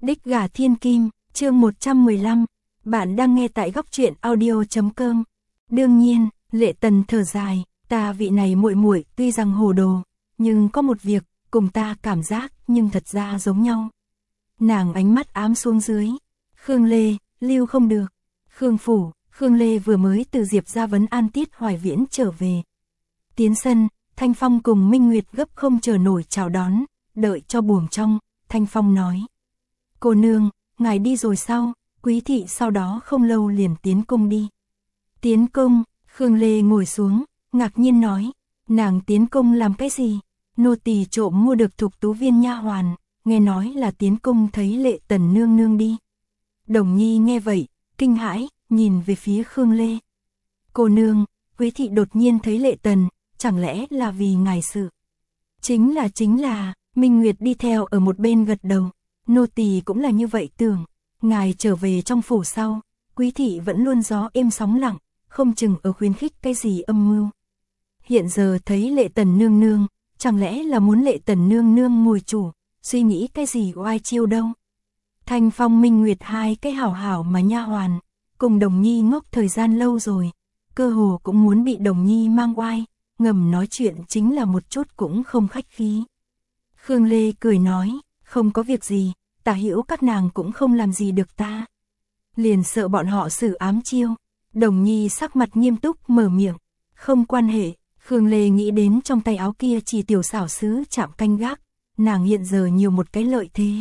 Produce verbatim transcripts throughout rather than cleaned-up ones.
Đích gà thiên kim, chương một trăm mười lăm. Bạn đang nghe tại góc truyện audio chấm com. Đương nhiên, Lệ Tần thở dài, ta vị này muội muội tuy rằng hồ đồ, nhưng có một việc, cùng ta cảm giác nhưng thật ra giống nhau. Nàng ánh mắt ám xuống dưới. Khương Lê, lưu không được. Khương Phủ, Khương Lê vừa mới từ Diệp gia vấn an Tiết Hoài Viễn trở về. Tiến sân, Thanh Phong cùng Minh Nguyệt gấp không chờ nổi chào đón, đợi cho buồng trong, Thanh Phong nói. Cô nương, ngài đi rồi sao? Quý thị sau đó không lâu liền tiến cung đi. Tiến cung, Khương Lê ngồi xuống, ngạc nhiên nói, nàng tiến cung làm cái gì? Nô tỳ trộm mua được Thục Tú Viên nha hoàn, nghe nói là tiến cung thấy Lệ Tần nương nương đi. Đồng Nhi nghe vậy, kinh hãi, nhìn về phía Khương Lê. Cô nương, Quý thị đột nhiên thấy Lệ Tần, chẳng lẽ là vì ngài sự? Chính là chính là, Minh Nguyệt đi theo ở một bên gật đầu. Nô tỳ cũng là như vậy tưởng, ngài trở về trong phủ sau, Quý thị vẫn luôn gió êm sóng lặng, không chừng ở khuyến khích cái gì âm mưu. Hiện giờ thấy Lệ Tần nương nương, chẳng lẽ là muốn Lệ Tần nương nương ngồi chủ, suy nghĩ cái gì oai chiêu đâu. Thanh Phong Minh Nguyệt hai cái hảo hảo mà nha hoàn, cùng Đồng Nhi ngốc thời gian lâu rồi, cơ hồ cũng muốn bị Đồng Nhi mang oai, ngầm nói chuyện chính là một chút cũng không khách khí. Khương Lê cười nói, không có việc gì, Tả Hữu các nàng cũng không làm gì được ta. Liền sợ bọn họ xử ám chiêu. Đồng Nhi sắc mặt nghiêm túc mở miệng, không quan hệ. Khương Lê nghĩ đến trong tay áo kia chỉ tiểu xảo sứ chạm canh gác, nàng hiện giờ nhiều một cái lợi thế.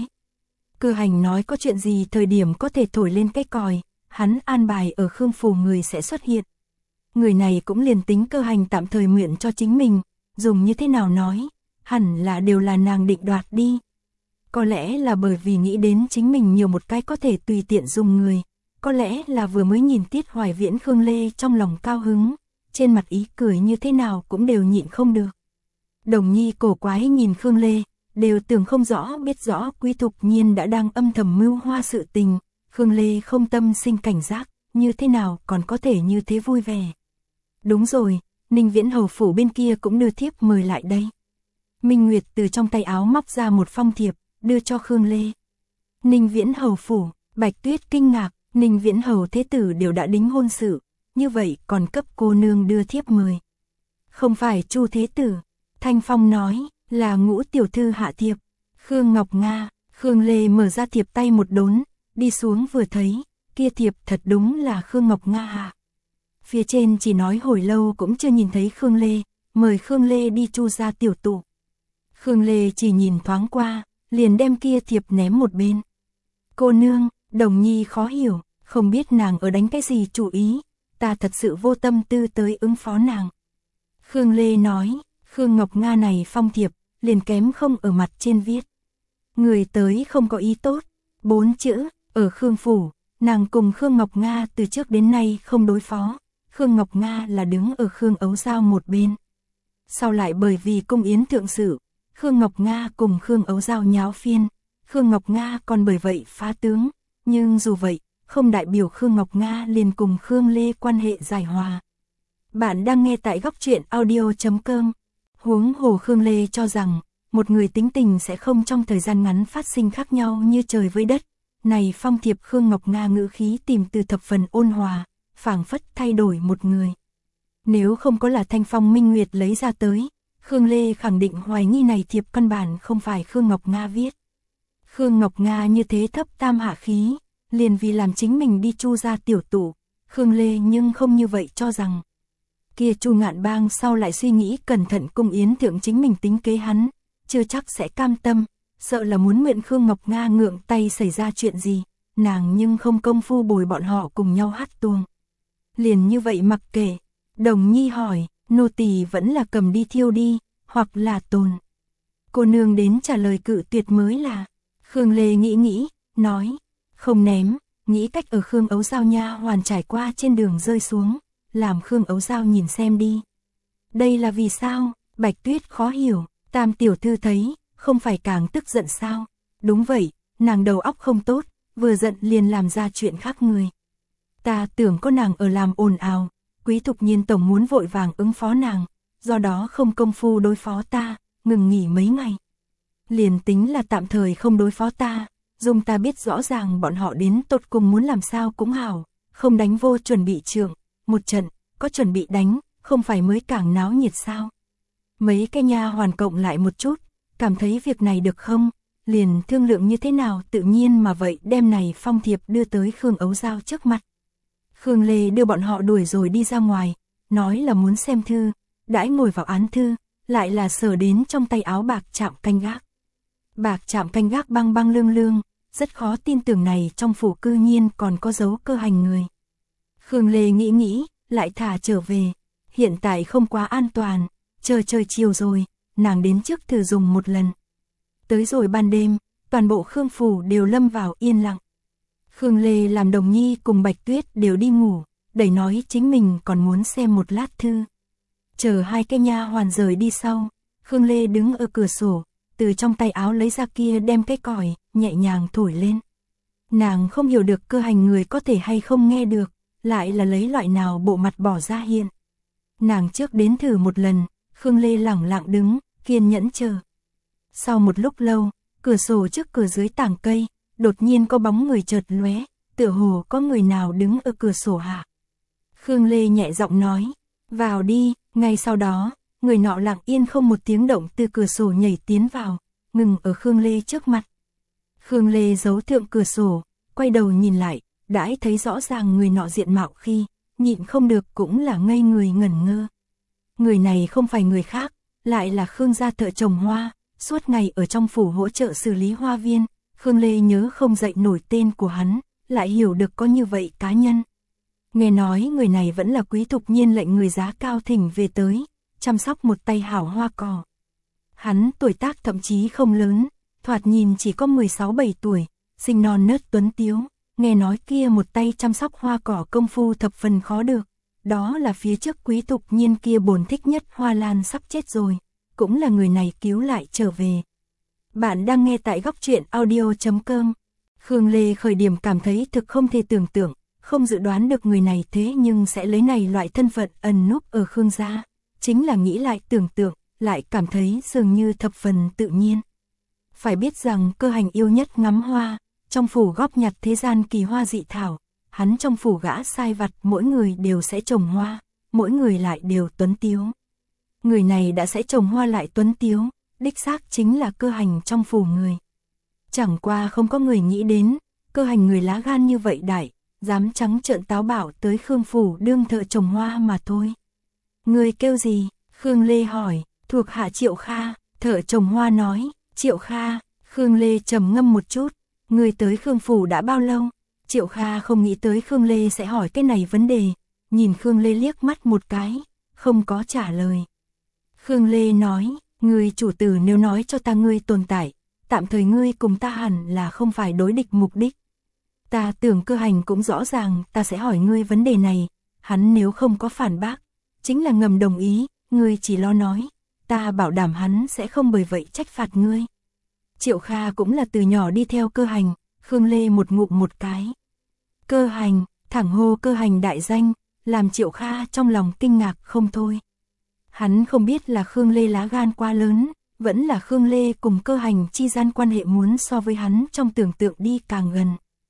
Cơ Hành nói có chuyện gì thời điểm có thể thổi lên cái còi, hắn an bài ở Khương Phủ người sẽ xuất hiện. Người này cũng liền tính Cơ Hành tạm thời nguyện cho chính mình, dùng như thế nào nói, hẳn là đều là nàng định đoạt đi. Có lẽ là bởi vì nghĩ đến chính mình nhiều một cái có thể tùy tiện dùng người, có lẽ là vừa mới nhìn Tiết Hoài Viễn Khương Lê trong lòng cao hứng, trên mặt ý cười như thế nào cũng đều nhịn không được. Đồng Nhi cổ quái nhìn Khương Lê, đều tưởng không rõ biết rõ Quý Thục Nhiên đã đang âm thầm mưu hoa sự tình, Khương Lê không tâm sinh cảnh giác, như thế nào còn có thể như thế vui vẻ. Đúng rồi, Ninh Viễn hầu phủ bên kia cũng đưa thiếp mời lại đây. Minh Nguyệt từ trong tay áo móc ra một phong thiệp, đưa cho Khương Lê. Ninh Viễn hầu phủ, Bạch Tuyết kinh ngạc, Ninh Viễn hầu thế tử đều đã đính hôn sự, như vậy còn cấp cô nương đưa thiếp mời. Không phải Chu thế tử, Thanh Phong nói, là Ngũ tiểu thư hạ thiệp. Khương Ngọc Nga, Khương Lê mở ra thiệp tay một đốn, đi xuống vừa thấy, kia thiệp thật đúng là Khương Ngọc Nga hạ. Phía trên chỉ nói hồi lâu cũng chưa nhìn thấy Khương Lê, mời Khương Lê đi Chu gia tiểu tụ. Khương Lê chỉ nhìn thoáng qua, liền đem kia thiệp ném một bên. Cô nương, Đồng Nhi khó hiểu, không biết nàng ở đánh cái gì chủ ý, ta thật sự vô tâm tư tới ứng phó nàng. Khương Lê nói, Khương Ngọc Nga này phong thiệp, liền kém không ở mặt trên viết. Người tới không có ý tốt, bốn chữ, ở Khương Phủ, nàng cùng Khương Ngọc Nga từ trước đến nay không đối phó, Khương Ngọc Nga là đứng ở Khương Ấu Giao một bên. Sau lại bởi vì cung yến thượng sự, Khương Ngọc Nga cùng Khương Ấu Giao nháo phiên, Khương Ngọc Nga còn bởi vậy phá tướng, nhưng dù vậy, không đại biểu Khương Ngọc Nga liền cùng Khương Lê quan hệ giải hòa. Bạn đang nghe tại góc truyện audio chấm com. Huống hồ Khương Lê cho rằng, một người tính tình sẽ không trong thời gian ngắn phát sinh khác nhau như trời với đất. Này phong thiệp Khương Ngọc Nga ngữ khí tìm từ thập phần ôn hòa, phảng phất thay đổi một người. Nếu không có là Thanh Phong Minh Nguyệt lấy ra tới, Khương Lê khẳng định hoài nghi này thiệp căn bản không phải Khương Ngọc Nga viết. Khương Ngọc Nga như thế thấp tam hạ khí, liền vì làm chính mình đi Chu gia tiểu tụ, Khương Lê nhưng không như vậy cho rằng. Kia Chu Ngạn Bang sau lại suy nghĩ cẩn thận cung yến thượng chính mình tính kế hắn, chưa chắc sẽ cam tâm, sợ là muốn nguyện Khương Ngọc Nga ngượng tay xảy ra chuyện gì, nàng nhưng không công phu bồi bọn họ cùng nhau hát tuồng. Liền như vậy mặc kệ, Đồng Nhi hỏi, nô tỳ vẫn là cầm đi thiêu đi, hoặc là tồn. Cô nương đến trả lời cự tuyệt mới là. Khương Lê nghĩ nghĩ, nói, không ném, nghĩ cách ở Khương Ấu Giao nha hoàn trải qua trên đường rơi xuống, làm Khương Ấu Giao nhìn xem đi. Đây là vì sao? Bạch Tuyết khó hiểu, Tam tiểu thư thấy, không phải càng tức giận sao? Đúng vậy, nàng đầu óc không tốt, vừa giận liền làm ra chuyện khác người. Ta tưởng có nàng ở làm ồn ào, Quý Thục Nhiên tổng muốn vội vàng ứng phó nàng, do đó không công phu đối phó ta, ngừng nghỉ mấy ngày. Liền tính là tạm thời không đối phó ta, Dung ta biết rõ ràng bọn họ đến tột cùng muốn làm sao cũng hảo, không đánh vô chuẩn bị trượng, một trận, có chuẩn bị đánh, không phải mới càng náo nhiệt sao. Mấy cái nha hoàn cộng lại một chút, cảm thấy việc này được không, liền thương lượng như thế nào tự nhiên mà vậy đem này phong thiệp đưa tới Khương Ấu Giao trước mặt. Khương Lê đưa bọn họ đuổi rồi đi ra ngoài, nói là muốn xem thư, đãi ngồi vào án thư, lại là sờ đến trong tay áo bạc chạm canh gác. Bạc chạm canh gác băng băng lương lương, rất khó tin tưởng này trong phủ cư nhiên còn có dấu cơ hành người. Khương Lê nghĩ nghĩ, lại thả trở về, hiện tại không quá an toàn, chờ trời chiều rồi, nàng đến trước thử dùng một lần. Tới rồi ban đêm, toàn bộ Khương phủ đều lâm vào yên lặng. Khương Lê làm Đồng Nhi cùng Bạch Tuyết đều đi ngủ, đẩy nói chính mình còn muốn xem một lát thư. Chờ hai cái nha hoàn rời đi sau, Khương Lê đứng ở cửa sổ, từ trong tay áo lấy ra kia đem cái còi, nhẹ nhàng thổi lên. Nàng không hiểu được cơ hành người có thể hay không nghe được, lại là lấy loại nào bộ mặt bỏ ra hiện. Nàng trước đến thử một lần, Khương Lê lẳng lặng đứng, kiên nhẫn chờ. Sau một lúc lâu, cửa sổ trước cửa dưới tảng cây, đột nhiên có bóng người chợt lóe, tựa hồ có người nào đứng ở cửa sổ hạ. Khương Lê nhẹ giọng nói, vào đi, ngay sau đó, người nọ lặng yên không một tiếng động từ cửa sổ nhảy tiến vào, ngừng ở Khương Lê trước mặt. Khương Lê giấu thượng cửa sổ, quay đầu nhìn lại, đãi thấy rõ ràng người nọ diện mạo khi, nhịn không được cũng là ngây người ngẩn ngơ. Người này không phải người khác, lại là Khương gia thợ trồng hoa, suốt ngày ở trong phủ hỗ trợ xử lý hoa viên. Khương Lê nhớ không dậy nổi tên của hắn, lại hiểu được có như vậy cá nhân. Nghe nói người này vẫn là quý thục nhiên lệnh người giá cao thỉnh về tới, chăm sóc một tay hảo hoa cỏ. Hắn tuổi tác thậm chí không lớn, thoạt nhìn chỉ có mười sáu bảy tuổi, sinh non nớt tuấn tiếu, nghe nói kia một tay chăm sóc hoa cỏ công phu thập phần khó được. Đó là phía trước quý thục nhiên kia bổn thích nhất hoa lan sắp chết rồi, cũng là người này cứu lại trở về. Bạn đang nghe tại góc truyện audio chấm com. Khương Lê khởi điểm cảm thấy thực không thể tưởng tượng, không dự đoán được người này thế nhưng sẽ lấy này loại thân phận ẩn núp ở Khương gia. Chính là nghĩ lại tưởng tượng, lại cảm thấy dường như thập phần tự nhiên. Phải biết rằng cơ hành yêu nhất ngắm hoa, trong phủ góp nhặt thế gian kỳ hoa dị thảo, hắn trong phủ gã sai vặt mỗi người đều sẽ trồng hoa, mỗi người lại đều tuấn tiếu. Người này đã sẽ trồng hoa lại tuấn tiếu, đích xác chính là cơ hành trong phủ người. Chẳng qua không có người nghĩ đến, cơ hành người lá gan như vậy đại, dám trắng trợn táo bạo tới Khương phủ đương thợ trồng hoa mà thôi. Người kêu gì? Khương Lê hỏi, thuộc hạ Triệu Kha, thợ trồng hoa nói, Triệu Kha. Khương Lê trầm ngâm một chút, người tới Khương phủ đã bao lâu? Triệu Kha không nghĩ tới Khương Lê sẽ hỏi cái này vấn đề, nhìn Khương Lê liếc mắt một cái, không có trả lời. Khương Lê nói, người chủ tử nếu nói cho ta ngươi tồn tại, tạm thời ngươi cùng ta hẳn là không phải đối địch mục đích. Ta tưởng cơ hành cũng rõ ràng ta sẽ hỏi ngươi vấn đề này, hắn nếu không có phản bác, chính là ngầm đồng ý, ngươi chỉ lo nói, ta bảo đảm hắn sẽ không bởi vậy trách phạt ngươi. Triệu Kha cũng là từ nhỏ đi theo cơ hành, Khương Lê một ngụm một cái. Cơ hành, thẳng hô cơ hành đại danh, làm Triệu Kha trong lòng kinh ngạc không thôi. Hắn không biết là Khương Lê lá gan quá lớn, vẫn là Khương Lê cùng cơ hành chi gian quan hệ muốn so với hắn trong tưởng tượng đi càng gần.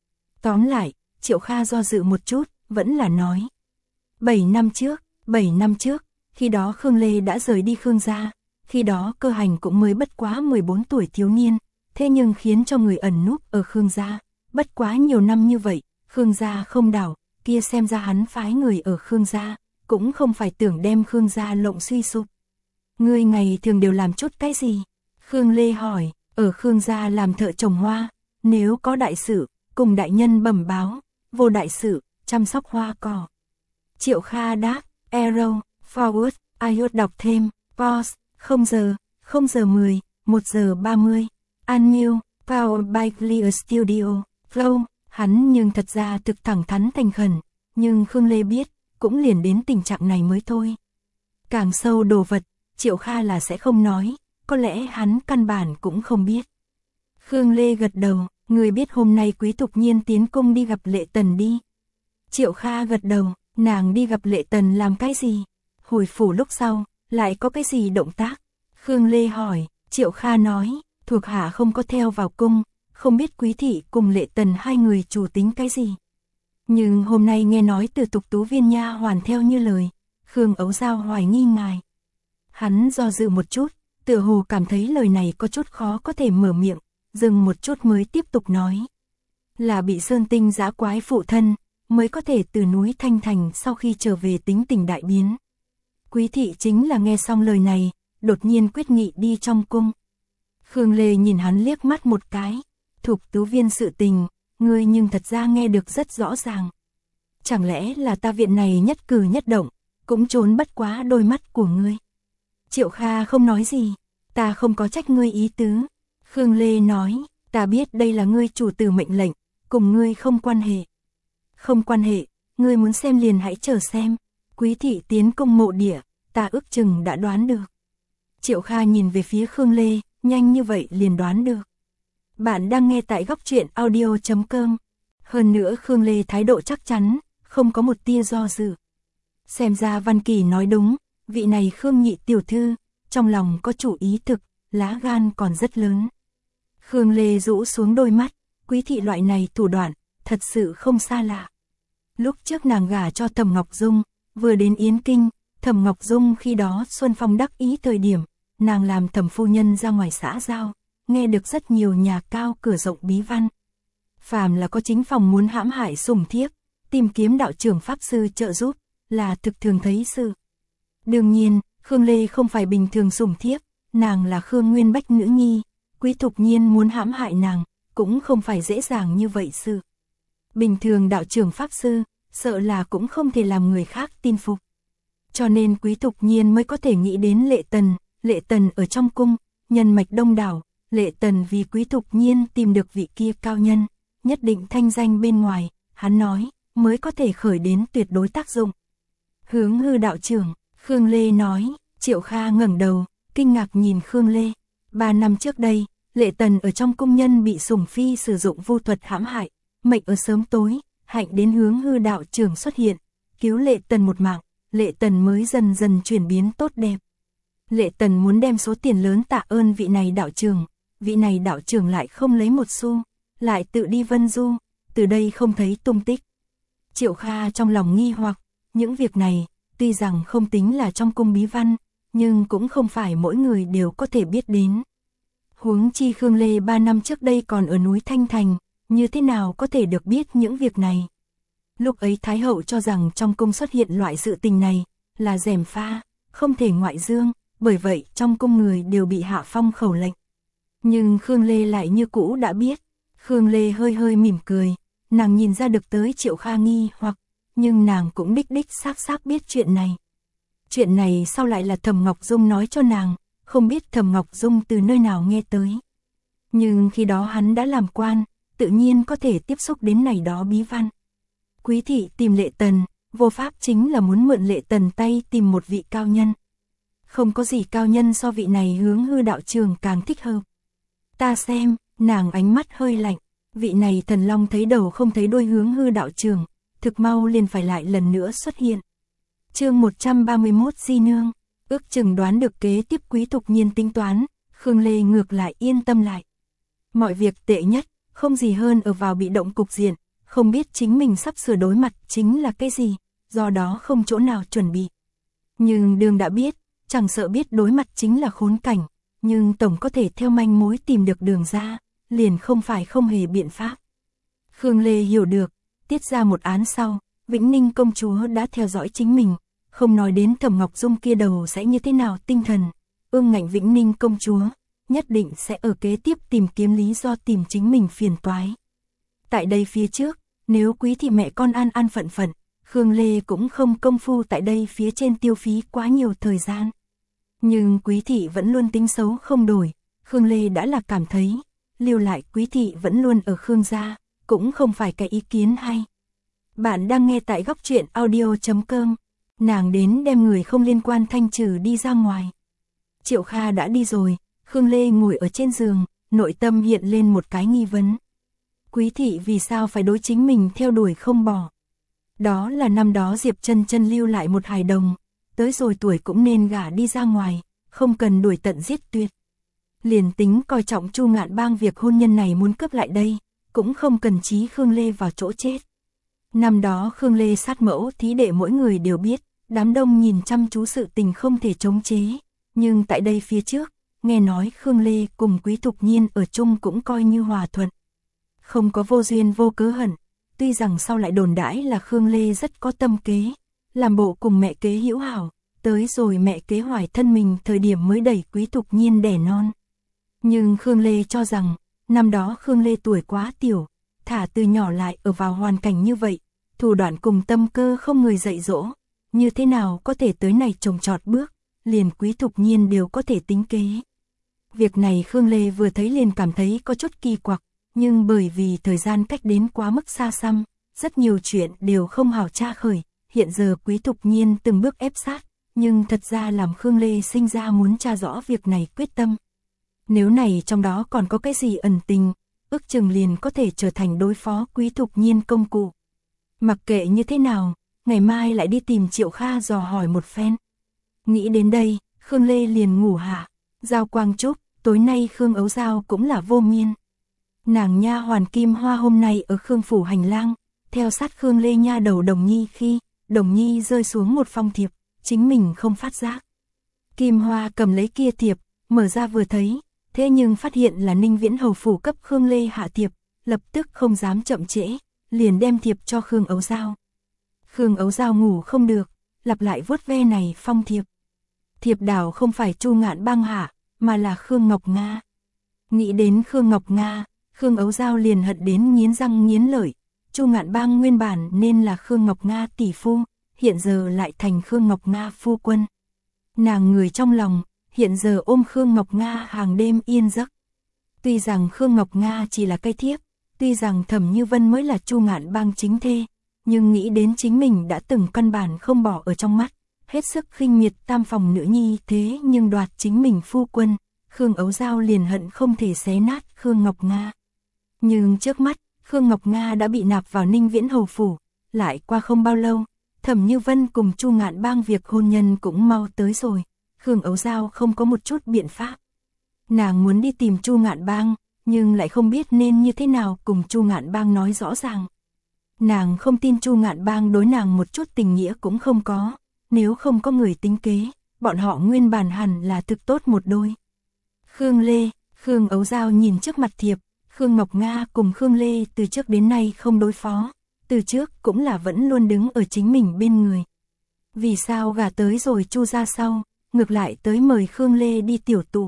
Tóm lại, Triệu Kha do dự một chút, vẫn là nói. Bảy năm trước, bảy năm trước, khi đó Khương Lê đã rời đi Khương gia, khi đó cơ hành cũng mới bất quá mười bốn tuổi thiếu niên, thế nhưng khiến cho người ẩn núp ở Khương gia, bất quá nhiều năm như vậy, Khương gia không đảo, kia xem ra hắn phái người ở Khương gia, cũng không phải tưởng đem Khương gia lộng suy sụp. Ngươi ngày thường đều làm chút cái gì? Khương Lê hỏi, ở Khương gia làm thợ trồng hoa, nếu có đại sự, cùng đại nhân bẩm báo, vô đại sự, chăm sóc hoa cỏ. Triệu Kha đáp, arrow, forward, iot đọc thêm, pause, không giờ, không giờ mười, một giờ ba mươi, unmute, powered by Clear Studio, flow, hắn nhưng thật ra thực thẳng thắn thành khẩn, nhưng Khương Lê biết, cũng liền đến tình trạng này mới thôi. Càng sâu đồ vật, Triệu Kha là sẽ không nói, có lẽ hắn căn bản cũng không biết. Khương Lê gật đầu, người biết hôm nay Quý Thục Nhiên tiến cung đi gặp Lệ Tần đi. Triệu Kha gật đầu, nàng đi gặp Lệ Tần làm cái gì? Hồi phủ lúc sau, lại có cái gì động tác? Khương Lê hỏi, Triệu Kha nói, thuộc hạ không có theo vào cung, không biết Quý thị cùng Lệ Tần hai người chủ tính cái gì. Nhưng hôm nay nghe nói từ Tục Tú Viên nha hoàn theo như lời, Khương Ấu Giao hoài nghi ngài. Hắn do dự một chút, tựa hồ cảm thấy lời này có chút khó có thể mở miệng, dừng một chút mới tiếp tục nói. Là bị Sơn Tinh dã quái phụ thân, mới có thể từ núi Thanh Thành sau khi trở về tính tình đại biến. Quý thị chính là nghe xong lời này, đột nhiên quyết nghị đi trong cung. Khương Lê nhìn hắn liếc mắt một cái, Thục Tú Viên sự tình, ngươi nhưng thật ra nghe được rất rõ ràng. Chẳng lẽ là ta viện này nhất cử nhất động, cũng trốn bất quá đôi mắt của ngươi. Triệu Kha không nói gì, ta không có trách ngươi ý tứ. Khương Lê nói, ta biết đây là ngươi chủ tử mệnh lệnh, cùng ngươi không quan hệ. Không quan hệ, ngươi muốn xem liền hãy chờ xem. Quý thị tiến công mộ địa, ta ước chừng đã đoán được. Triệu Kha nhìn về phía Khương Lê, nhanh như vậy liền đoán được. Bạn đang nghe tại góc truyện audio chấm com. Hơn nữa Khương Lê thái độ chắc chắn, không có một tia do dự. Xem ra Văn Kỳ nói đúng, vị này Khương nhị tiểu thư, trong lòng có chủ ý thực, lá gan còn rất lớn. Khương Lê rũ xuống đôi mắt, Quý thị loại này thủ đoạn, thật sự không xa lạ. Lúc trước nàng gả cho Thẩm Ngọc Dung, vừa đến Yến Kinh, Thẩm Ngọc Dung khi đó Xuân Phong đắc ý thời điểm, nàng làm thẩm phu nhân ra ngoài xã giao, nghe được rất nhiều nhà cao cửa rộng bí văn. Phàm là có chính phòng muốn hãm hại sủng thiếp, tìm kiếm đạo trưởng pháp sư trợ giúp, là thực thường thấy sự. Đương nhiên, Khương Lê không phải bình thường sủng thiếp, nàng là Khương Nguyên Bách nữ nhi, Quý Thục Nhiên muốn hãm hại nàng, cũng không phải dễ dàng như vậy sự. Bình thường đạo trưởng pháp sư, sợ là cũng không thể làm người khác tin phục. Cho nên Quý Thục Nhiên mới có thể nghĩ đến Lệ Tần, Lệ Tần ở trong cung, nhân mạch đông đảo, Lệ Tần vì Quý Thục Nhiên tìm được vị kia cao nhân, nhất định thanh danh bên ngoài, hắn nói, mới có thể khởi đến tuyệt đối tác dụng. Hướng Hư đạo trưởng, Khương Lê nói, Triệu Kha ngẩng đầu, kinh ngạc nhìn Khương Lê. Ba năm trước đây, Lệ Tần ở trong cung nhân bị Sủng Phi sử dụng vu thuật hãm hại, mệnh ở sớm tối, hạnh đến Hướng Hư đạo trưởng xuất hiện, cứu Lệ Tần một mạng, Lệ Tần mới dần dần chuyển biến tốt đẹp. Lệ Tần muốn đem số tiền lớn tạ ơn vị này đạo trưởng, vị này đạo trưởng lại không lấy một xu, lại tự đi Vân Du, từ đây không thấy tung tích. Triệu Kha trong lòng nghi hoặc, những việc này, tuy rằng không tính là trong cung bí văn, nhưng cũng không phải mỗi người đều có thể biết đến. Huống chi Khương Lê ba năm trước đây còn ở núi Thanh Thành, như thế nào có thể được biết những việc này. Lúc ấy Thái Hậu cho rằng trong cung xuất hiện loại sự tình này, là gièm pha, không thể ngoại dương, bởi vậy trong cung người đều bị hạ phong khẩu lệnh. Nhưng Khương Lê lại như cũ đã biết, Khương Lê hơi hơi mỉm cười, nàng nhìn ra được tới Triệu Kha nghi hoặc, nhưng nàng cũng đích đích xác xác biết chuyện này. Chuyện này sau lại là Thẩm Ngọc Dung nói cho nàng, không biết Thẩm Ngọc Dung từ nơi nào nghe tới. Nhưng khi đó hắn đã làm quan, tự nhiên có thể tiếp xúc đến này đó bí văn. Quý thị tìm Lệ Tần, vô pháp chính là muốn mượn Lệ Tần tay tìm một vị cao nhân. Không có gì cao nhân so vị này Hướng Hư đạo trưởng càng thích hợp. Ta xem, nàng ánh mắt hơi lạnh, vị này thần long thấy đầu không thấy đuôi Hướng Hư đạo trưởng, thực mau liền phải lại lần nữa xuất hiện. Chương một trăm ba mươi mốt Di Nương, ước chừng đoán được kế tiếp Quý Thục Nhiên tính toán, Khương Lê ngược lại yên tâm lại. Mọi việc tệ nhất, không gì hơn ở vào bị động cục diện, không biết chính mình sắp sửa đối mặt chính là cái gì, do đó không chỗ nào chuẩn bị. Nhưng đường đã biết, chẳng sợ biết đối mặt chính là khốn cảnh, nhưng tổng có thể theo manh mối tìm được đường ra, liền không phải không hề biện pháp. Khương Lê hiểu được, tiết ra một án sau, Vĩnh Ninh công chúa đã theo dõi chính mình, không nói đến Thẩm Ngọc Dung kia đầu sẽ như thế nào tinh thần, ương ngạnh Vĩnh Ninh công chúa, nhất định sẽ ở kế tiếp tìm kiếm lý do tìm chính mình phiền toái. Tại đây phía trước, nếu Quý thị mẹ con an an phận phận, Khương Lê cũng không công phu tại đây phía trên tiêu phí quá nhiều thời gian. Nhưng Quý thị vẫn luôn tính xấu không đổi, Khương Lê đã là cảm thấy, lưu lại Quý thị vẫn luôn ở Khương gia, cũng không phải cái ý kiến hay. Bạn đang nghe tại góc truyện audio chấm com, nàng đến đem người không liên quan thanh trừ đi ra ngoài. Triệu Kha đã đi rồi, Khương Lê ngồi ở trên giường, nội tâm hiện lên một cái nghi vấn. Quý thị vì sao phải đối chính mình theo đuổi không bỏ? Đó là năm đó Diệp Chân Chân lưu lại một hài đồng, tới rồi tuổi cũng nên gả đi ra ngoài, không cần đuổi tận giết tuyệt. liền tính coi trọng Chu Ngạn Bang việc hôn nhân này muốn cướp lại đây, cũng không cần chí Khương Lê vào chỗ chết. Năm đó Khương Lê sát mẫu thí đệ mỗi người đều biết, đám đông nhìn chăm chú sự tình không thể chống chế, nhưng tại đây phía trước, nghe nói Khương Lê cùng Quý Thục Nhiên ở chung cũng coi như hòa thuận. Không có vô duyên vô cớ hận, tuy rằng sau lại đồn đãi là Khương Lê rất có tâm kế, làm bộ cùng mẹ kế hữu hảo, tới rồi mẹ kế hoài thân mình thời điểm mới đẩy Quý Thục Nhiên đẻ non. Nhưng Khương Lê cho rằng, năm đó Khương Lê tuổi quá tiểu, thả từ nhỏ lại ở vào hoàn cảnh như vậy, thủ đoạn cùng tâm cơ không người dạy dỗ, như thế nào có thể tới này trồng trọt bước, liền Quý Thục Nhiên đều có thể tính kế. Việc này Khương Lê vừa thấy liền cảm thấy có chút kỳ quặc, nhưng bởi vì thời gian cách đến quá mức xa xăm, rất nhiều chuyện đều không hảo tra khởi, hiện giờ Quý Thục Nhiên từng bước ép sát, nhưng thật ra làm Khương Lê sinh ra muốn tra rõ việc này quyết tâm. Nếu này trong đó còn có cái gì ẩn tình, ước chừng liền có thể trở thành đối phó Quý Thục Nhiên công cụ. Mặc kệ như thế nào, ngày mai lại đi tìm Triệu Kha dò hỏi một phen. Nghĩ đến đây, Khương Lê liền ngủ hạ. Giao Quang Trúc, tối nay Khương Ấu Giao cũng là vô miên. Nàng nha hoàn Kim Hoa hôm nay ở Khương phủ hành lang, theo sát Khương Lê nha đầu Đồng Nhi khi, Đồng Nhi rơi xuống một phong thiệp, chính mình không phát giác. Kim Hoa cầm lấy kia thiệp, mở ra vừa thấy, thế nhưng phát hiện là Ninh Viễn hầu phủ cấp Khương Lê hạ thiệp, lập tức không dám chậm trễ, liền đem thiệp cho Khương Ấu Giao. Khương Ấu Giao ngủ không được, lặp lại vuốt ve này phong thiệp. Thiệp đảo không phải Chu Ngạn Bang hạ, mà là Khương Ngọc Nga. Nghĩ đến Khương Ngọc Nga, Khương Ấu Giao liền hận đến nghiến răng nghiến lợi. Chu Ngạn Bang nguyên bản nên là Khương Ngọc Nga tỷ phu, hiện giờ lại thành Khương Ngọc Nga phu quân. Nàng người trong lòng, hiện giờ ôm Khương Ngọc Nga hàng đêm yên giấc. Tuy rằng Khương Ngọc Nga chỉ là cây thiếp, tuy rằng Thẩm Như Vân mới là Chu Ngạn Bang chính thê, nhưng nghĩ đến chính mình đã từng căn bản không bỏ ở trong mắt, hết sức khinh miệt tam phòng nữ nhi thế nhưng đoạt chính mình phu quân, Khương Ấu Giao liền hận không thể xé nát Khương Ngọc Nga. Nhưng trước mắt, Khương Ngọc Nga đã bị nạp vào Ninh Viễn hầu phủ, lại qua không bao lâu, Thẩm Như Vân cùng Chu Ngạn Bang việc hôn nhân cũng mau tới rồi, Khương Ấu Giao không có một chút biện pháp. Nàng muốn đi tìm Chu Ngạn Bang, nhưng lại không biết nên như thế nào cùng Chu Ngạn Bang nói rõ ràng. Nàng không tin Chu Ngạn Bang đối nàng một chút tình nghĩa cũng không có, nếu không có người tính kế, bọn họ nguyên bản hẳn là thực tốt một đôi. Khương Lê, Khương Ấu Giao nhìn trước mặt thiệp, Khương Ngọc Nga cùng Khương Lê từ trước đến nay không đối phó, từ trước cũng là vẫn luôn đứng ở chính mình bên người. Vì sao gả tới rồi Chu ra sau, ngược lại tới mời Khương Lê đi tiểu tụ.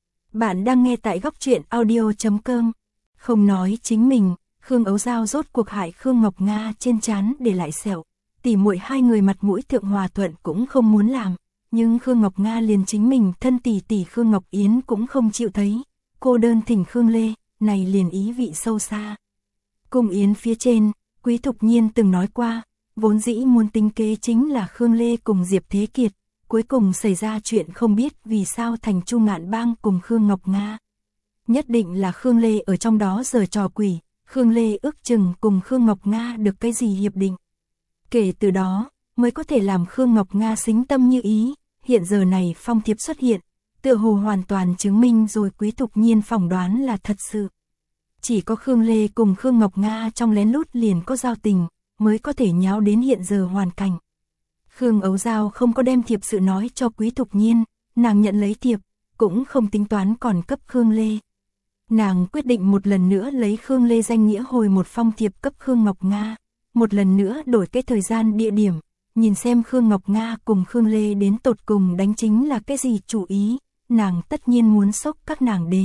Bạn đang nghe tại góc truyện audio chấm com. Không nói chính mình, Khương Ấu Giao rốt cuộc hại Khương Ngọc Nga trên trán để lại sẹo. Tỉ muội hai người mặt mũi thượng hòa thuận cũng không muốn làm, nhưng Khương Ngọc Nga liền chính mình thân tỷ tỷ Khương Ngọc Yến cũng không chịu thấy. Cô đơn thỉnh Khương Lê, này liền ý vị sâu xa. Cung Yến phía trên, Quý Thục Nhiên từng nói qua, vốn dĩ muốn tính kế chính là Khương Lê cùng Diệp Thế Kiệt, cuối cùng xảy ra chuyện không biết vì sao thành Chu Ngạn Bang cùng Khương Ngọc Nga. Nhất định là Khương Lê ở trong đó giở trò quỷ, Khương Lê ước chừng cùng Khương Ngọc Nga được cái gì hiệp định. Kể từ đó, mới có thể làm Khương Ngọc Nga xính tâm như ý, hiện giờ này phong thiệp xuất hiện, tựa hồ hoàn toàn chứng minh rồi Quý Thục Nhiên phỏng đoán là thật sự. Chỉ có Khương Lê cùng Khương Ngọc Nga trong lén lút liền có giao tình, mới có thể nháo đến hiện giờ hoàn cảnh. Khương Ấu Giao không có đem thiệp sự nói cho Quý Thục Nhiên, nàng nhận lấy thiệp, cũng không tính toán còn cấp Khương Lê. Nàng quyết định một lần nữa lấy Khương Lê danh nghĩa hồi một phong thiệp cấp Khương Ngọc Nga, một lần nữa đổi cái thời gian địa điểm, nhìn xem Khương Ngọc Nga cùng Khương Lê đến tột cùng đánh chính là cái gì chủ ý, nàng tất nhiên muốn sốc các nàng đế.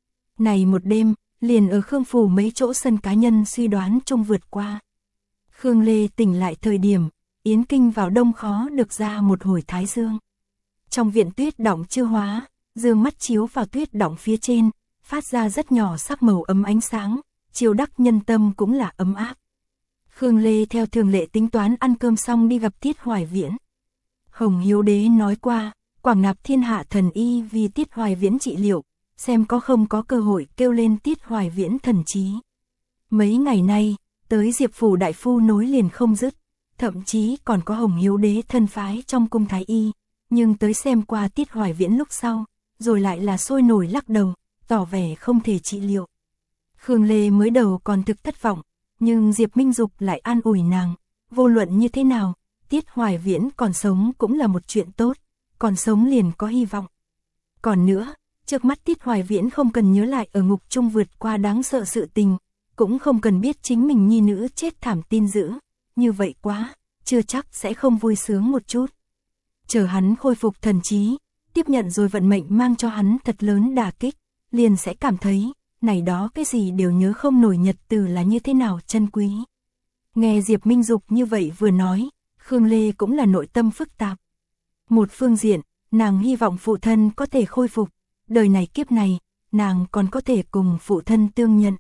Này một đêm, liền ở Khương phủ mấy chỗ sân cá nhân suy đoán chung vượt qua. Khương Lê tỉnh lại thời điểm, Yến Kinh vào đông khó được ra một hồi thái dương. Trong viện tuyết đọng chưa hóa, dương mắt chiếu vào tuyết đọng phía trên, phát ra rất nhỏ sắc màu ấm ánh sáng, chiều đắc nhân tâm cũng là ấm áp. Khương Lê theo thường lệ tính toán ăn cơm xong đi gặp Tiết Hoài Viễn. Hồng Hiếu Đế nói qua, quảng nạp thiên hạ thần y vì Tiết Hoài Viễn trị liệu, xem có không có cơ hội kêu lên Tiết Hoài Viễn thần trí. Mấy ngày nay, tới Diệp phủ đại phu nối liền không dứt, thậm chí còn có Hồng Hiếu Đế thân phái trong cung thái y, nhưng tới xem qua Tiết Hoài Viễn lúc sau, rồi lại là sôi nổi lắc đầu, tỏ vẻ không thể trị liệu. Khương Lê mới đầu còn thực thất vọng, nhưng Diệp Minh Dục lại an ủi nàng, vô luận như thế nào, Tiết Hoài Viễn còn sống cũng là một chuyện tốt, còn sống liền có hy vọng. Còn nữa, trước mắt Tiết Hoài Viễn không cần nhớ lại ở ngục chung vượt qua đáng sợ sự tình, cũng không cần biết chính mình nhi nữ chết thảm tin dữ, như vậy quá, chưa chắc sẽ không vui sướng một chút. Chờ hắn khôi phục thần trí, tiếp nhận rồi vận mệnh mang cho hắn thật lớn đả kích, liền sẽ cảm thấy, này đó cái gì đều nhớ không nổi nhật từ là như thế nào chân quý. Nghe Diệp Minh Dục như vậy vừa nói, Khương Lê cũng là nội tâm phức tạp. Một phương diện, nàng hy vọng phụ thân có thể khôi phục, đời này kiếp này, nàng còn có thể cùng phụ thân tương nhận.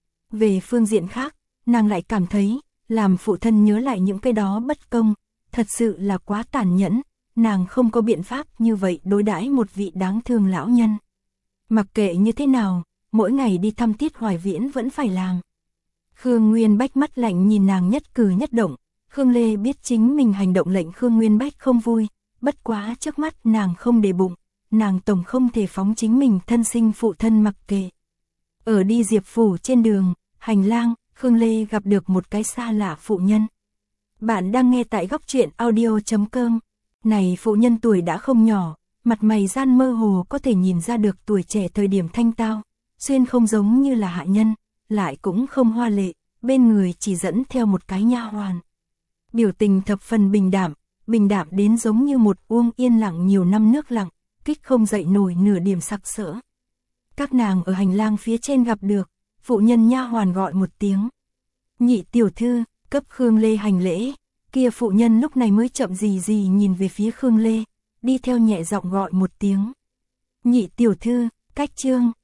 Về phương diện khác, nàng lại cảm thấy, làm phụ thân nhớ lại những cái đó bất công, thật sự là quá tàn nhẫn, nàng không có biện pháp như vậy đối đãi một vị đáng thương lão nhân. Mặc kệ như thế nào, mỗi ngày đi thăm Tiết Hoài Viễn vẫn phải làm. Khương Nguyên Bách mắt lạnh nhìn nàng nhất cử nhất động, Khương Lê biết chính mình hành động lệnh Khương Nguyên Bách không vui, bất quá trước mắt nàng không để bụng, nàng tổng không thể phóng chính mình thân sinh phụ thân mặc kệ. Ở đi Diệp phủ trên đường, hành lang, Khương Lê gặp được một cái xa lạ phụ nhân. Bạn đang nghe tại góc truyện audio chấm com. Này phụ nhân tuổi đã không nhỏ, mặt mày gian mơ hồ có thể nhìn ra được tuổi trẻ thời điểm thanh tao, xuyên không giống như là hạ nhân, lại cũng không hoa lệ, bên người chỉ dẫn theo một cái nha hoàn. Biểu tình thập phần bình đạm, bình đạm đến giống như một uông yên lặng nhiều năm nước lặng, kích không dậy nổi nửa điểm sặc sỡ. Các nàng ở hành lang phía trên gặp được, phụ nhân nha hoàn gọi một tiếng. Nhị tiểu thư, cấp Khương Lê hành lễ, kia phụ nhân lúc này mới chậm gì gì nhìn về phía Khương Lê, đi theo nhẹ giọng gọi một tiếng. Nhị tiểu thư, cách trương,